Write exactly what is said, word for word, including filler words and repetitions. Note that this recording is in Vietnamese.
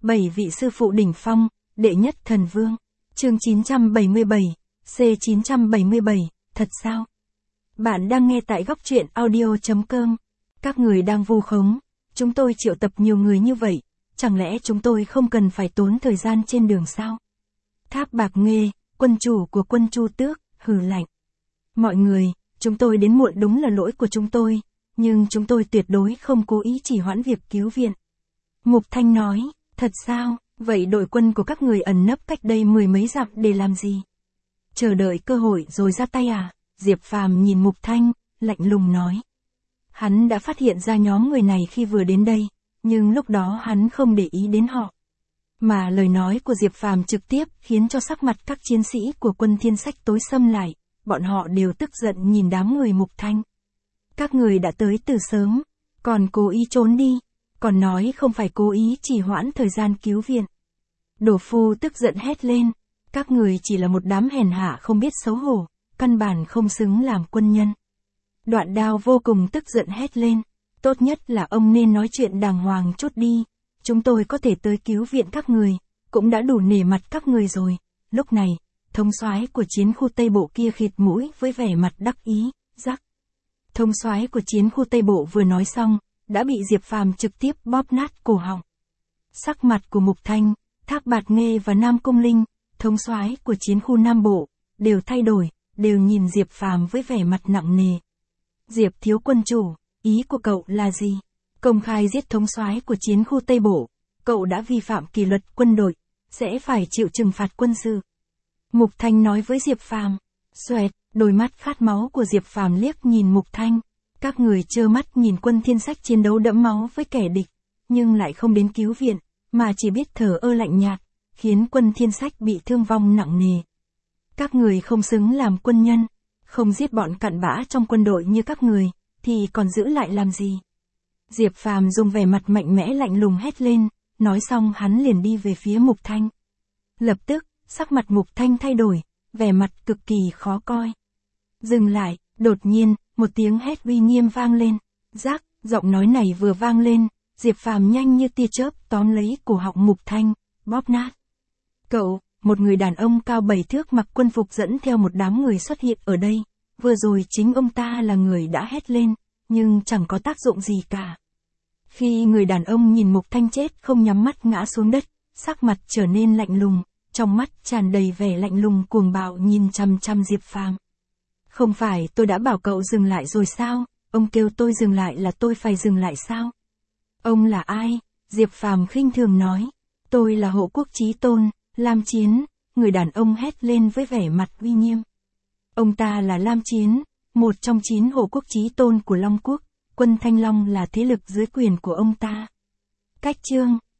Bảy vị sư phụ đỉnh phong, đệ nhất thần vương. Chương chín trăm bảy mươi bảy, C chín trăm bảy mươi bảy, thật sao? Bạn đang nghe tại góc truyện audio.com. Các người đang vu khống, chúng tôi triệu tập nhiều người như vậy, chẳng lẽ chúng tôi không cần phải tốn thời gian trên đường sao? Tháp Bạc Nghê, quân chủ của quân Chu Tước, hừ lạnh. Mọi người, chúng tôi đến muộn đúng là lỗi của chúng tôi, nhưng chúng tôi tuyệt đối không cố ý trì hoãn việc cứu viện. Mục Thanh nói, thật sao, vậy đội quân của các người ẩn nấp cách đây mười mấy dặm để làm gì? Chờ đợi cơ hội rồi ra tay à? Diệp Phàm nhìn Mục Thanh, lạnh lùng nói. Hắn đã phát hiện ra nhóm người này khi vừa đến đây, nhưng lúc đó hắn không để ý đến họ. Mà lời nói của Diệp Phàm trực tiếp khiến cho sắc mặt các chiến sĩ của quân Thiên Sách tối sầm lại, bọn họ đều tức giận nhìn đám người Mục Thanh. Các người đã tới từ sớm, còn cố ý trốn đi, còn nói không phải cố ý trì hoãn thời gian cứu viện. Đổ Phu tức giận hét lên, các người chỉ là một đám hèn hạ không biết xấu hổ, căn bản không xứng làm quân nhân. Đoạn Đao vô cùng tức giận hét lên, tốt nhất là ông nên nói chuyện đàng hoàng chút đi, chúng tôi có thể tới cứu viện các người, cũng đã đủ nể mặt các người rồi. Lúc này, thống soái của chiến khu Tây Bộ kia khịt mũi với vẻ mặt đắc ý, rắc. Thống soái của chiến khu Tây Bộ vừa nói xong, đã bị Diệp Phàm trực tiếp bóp nát cổ họng. Sắc mặt của Mục Thanh, Thác Bạt Nghê và Nam Cung Linh, thống soái của chiến khu Nam Bộ, đều thay đổi, đều nhìn Diệp Phàm với vẻ mặt nặng nề. Diệp thiếu quân chủ, ý của cậu là gì? Công khai giết thống soái của chiến khu Tây Bộ, cậu đã vi phạm kỷ luật quân đội, sẽ phải chịu trừng phạt quân sự. Mục Thanh nói với Diệp Phàm. Xoẹt, đôi mắt khát máu của Diệp Phàm liếc nhìn Mục Thanh. Các người trơ mắt nhìn quân Thiên Sách chiến đấu đẫm máu với kẻ địch, nhưng lại không đến cứu viện, mà chỉ biết thờ ơ lạnh nhạt, khiến quân Thiên Sách bị thương vong nặng nề. Các người không xứng làm quân nhân, không giết bọn cặn bã trong quân đội như các người, thì còn giữ lại làm gì? Diệp Phàm dùng vẻ mặt mạnh mẽ lạnh lùng hét lên, nói xong hắn liền đi về phía Mục Thanh. Lập tức, sắc mặt Mục Thanh thay đổi, vẻ mặt cực kỳ khó coi. Dừng lại, đột nhiên, một tiếng hét uy nghiêm vang lên. Rắc, giọng nói này vừa vang lên, Diệp Phàm nhanh như tia chớp tóm lấy cổ họng Mục Thanh, bóp nát. Cậu, một người đàn ông cao bảy thước mặc quân phục dẫn theo một đám người xuất hiện ở đây. Vừa rồi chính ông ta là người đã hét lên, nhưng chẳng có tác dụng gì cả. Khi người đàn ông nhìn Mục Thanh chết không nhắm mắt ngã xuống đất, sắc mặt trở nên lạnh lùng, trong mắt tràn đầy vẻ lạnh lùng cuồng bạo nhìn chằm chằm Diệp Phàm. Không phải tôi đã bảo cậu dừng lại rồi sao? Ông kêu tôi dừng lại là tôi phải dừng lại sao? Ông là ai? Diệp Phàm khinh thường nói. Tôi là Hộ Quốc Chí Tôn, Lam Chiến, người đàn ông hét lên với vẻ mặt uy nghiêm. Ông ta là Lam Chiến, một trong chín Hộ Quốc Chí Tôn của Long Quốc, quân Thanh Long là thế lực dưới quyền của ông ta. Cách chương